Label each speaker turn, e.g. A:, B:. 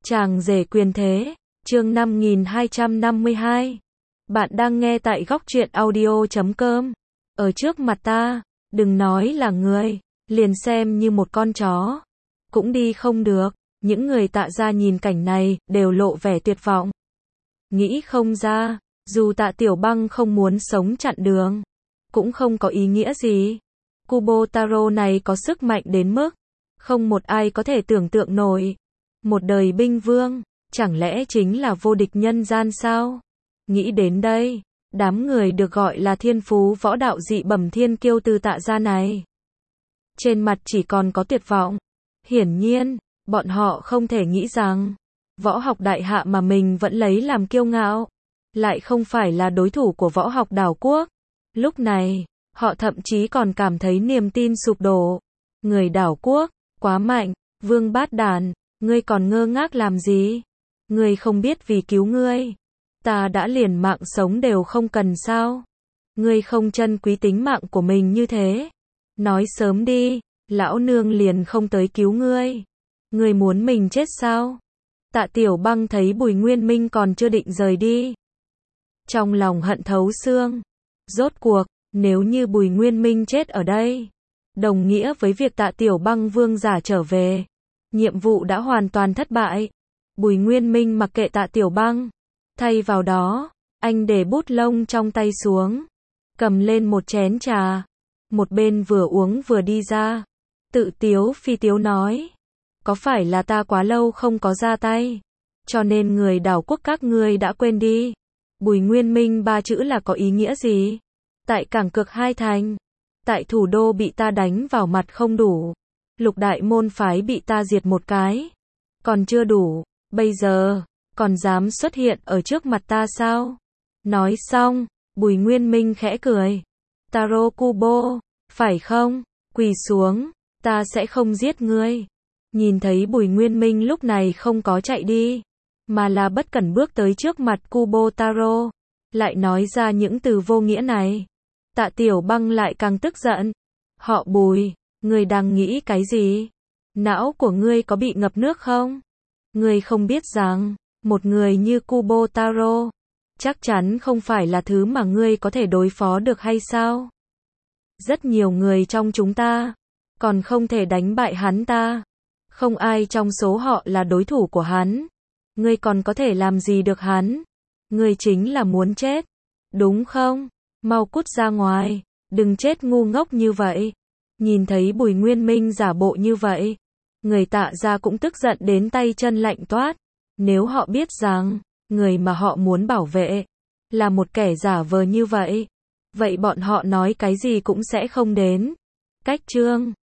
A: Chàng rể quyền thế, chương 5252. Bạn đang nghe tại góc truyện audio.com. Ở trước mặt ta, đừng nói là người, liền xem như một con chó, cũng đi không được. Những người Tạ gia nhìn cảnh này, đều lộ vẻ tuyệt vọng. Nghĩ không ra, dù Tạ Tiểu Băng không muốn sống chặn đường, cũng không có ý nghĩa gì. Kubo Taro này có sức mạnh đến mức, không một ai có thể tưởng tượng nổi. Một đời binh vương, chẳng lẽ chính là vô địch nhân gian sao? Nghĩ đến đây, đám người được gọi là thiên phú võ đạo dị bẩm thiên kiêu từ Tạ gia này, trên mặt chỉ còn có tuyệt vọng. Hiển nhiên, bọn họ không thể nghĩ rằng, võ học đại hạ mà mình vẫn lấy làm kiêu ngạo, lại không phải là đối thủ của võ học đảo quốc. Lúc này, họ thậm chí còn cảm thấy niềm tin sụp đổ. Người đảo quốc, quá mạnh, Vương Bát Đản, ngươi còn ngơ ngác làm gì? Ngươi không biết vì cứu ngươi, ta đã liền mạng sống đều không cần sao? Ngươi không trân quý tính mạng của mình như thế. Nói sớm đi, lão nương liền không tới cứu ngươi. Ngươi muốn mình chết sao? Tạ Tiểu Băng thấy Bùi Nguyên Minh còn chưa định rời đi, trong lòng hận thấu xương. Rốt cuộc, nếu như Bùi Nguyên Minh chết ở đây, đồng nghĩa với việc Tạ Tiểu Băng vương giả trở về, nhiệm vụ đã hoàn toàn thất bại. Bùi Nguyên Minh mặc kệ Tạ Tiểu Băng, thay vào đó, anh để bút lông trong tay xuống, cầm lên một chén trà, một bên vừa uống vừa đi ra, tự tiếu phi tiếu nói: có phải là ta quá lâu không có ra tay, cho nên người đảo quốc các ngươi đã quên đi? Bùi Nguyên Minh ba chữ là có ý nghĩa gì? Tại Cảng Cực Hai Thành, tại thủ đô bị ta đánh vào mặt không đủ, Lục đại môn phái bị ta diệt một cái, còn chưa đủ, bây giờ, còn dám xuất hiện ở trước mặt ta sao? Nói xong, Bùi Nguyên Minh khẽ cười. Taro Kubo, phải không? Quỳ xuống, ta sẽ không giết ngươi. Nhìn thấy Bùi Nguyên Minh lúc này không có chạy đi, mà là bất cẩn bước tới trước mặt Kubo Taro, lại nói ra những từ vô nghĩa này. Tạ Tiểu Băng lại càng tức giận. Họ Bùi, ngươi đang nghĩ cái gì? Não của ngươi có bị ngập nước không? Ngươi không biết rằng, một người như Kubo Taro, chắc chắn không phải là thứ mà ngươi có thể đối phó được hay sao? Rất nhiều người trong chúng ta, còn không thể đánh bại hắn ta. Không ai trong số họ là đối thủ của hắn. Ngươi còn có thể làm gì được hắn? Ngươi chính là muốn chết, đúng không? Mau cút ra ngoài, đừng chết ngu ngốc như vậy. Nhìn thấy Bùi Nguyên Minh giả bộ như vậy, người Tạ gia cũng tức giận đến tay chân lạnh toát. Nếu họ biết rằng, người mà họ muốn bảo vệ, là một kẻ giả vờ như vậy, vậy bọn họ nói cái gì cũng sẽ không đến. Cách chương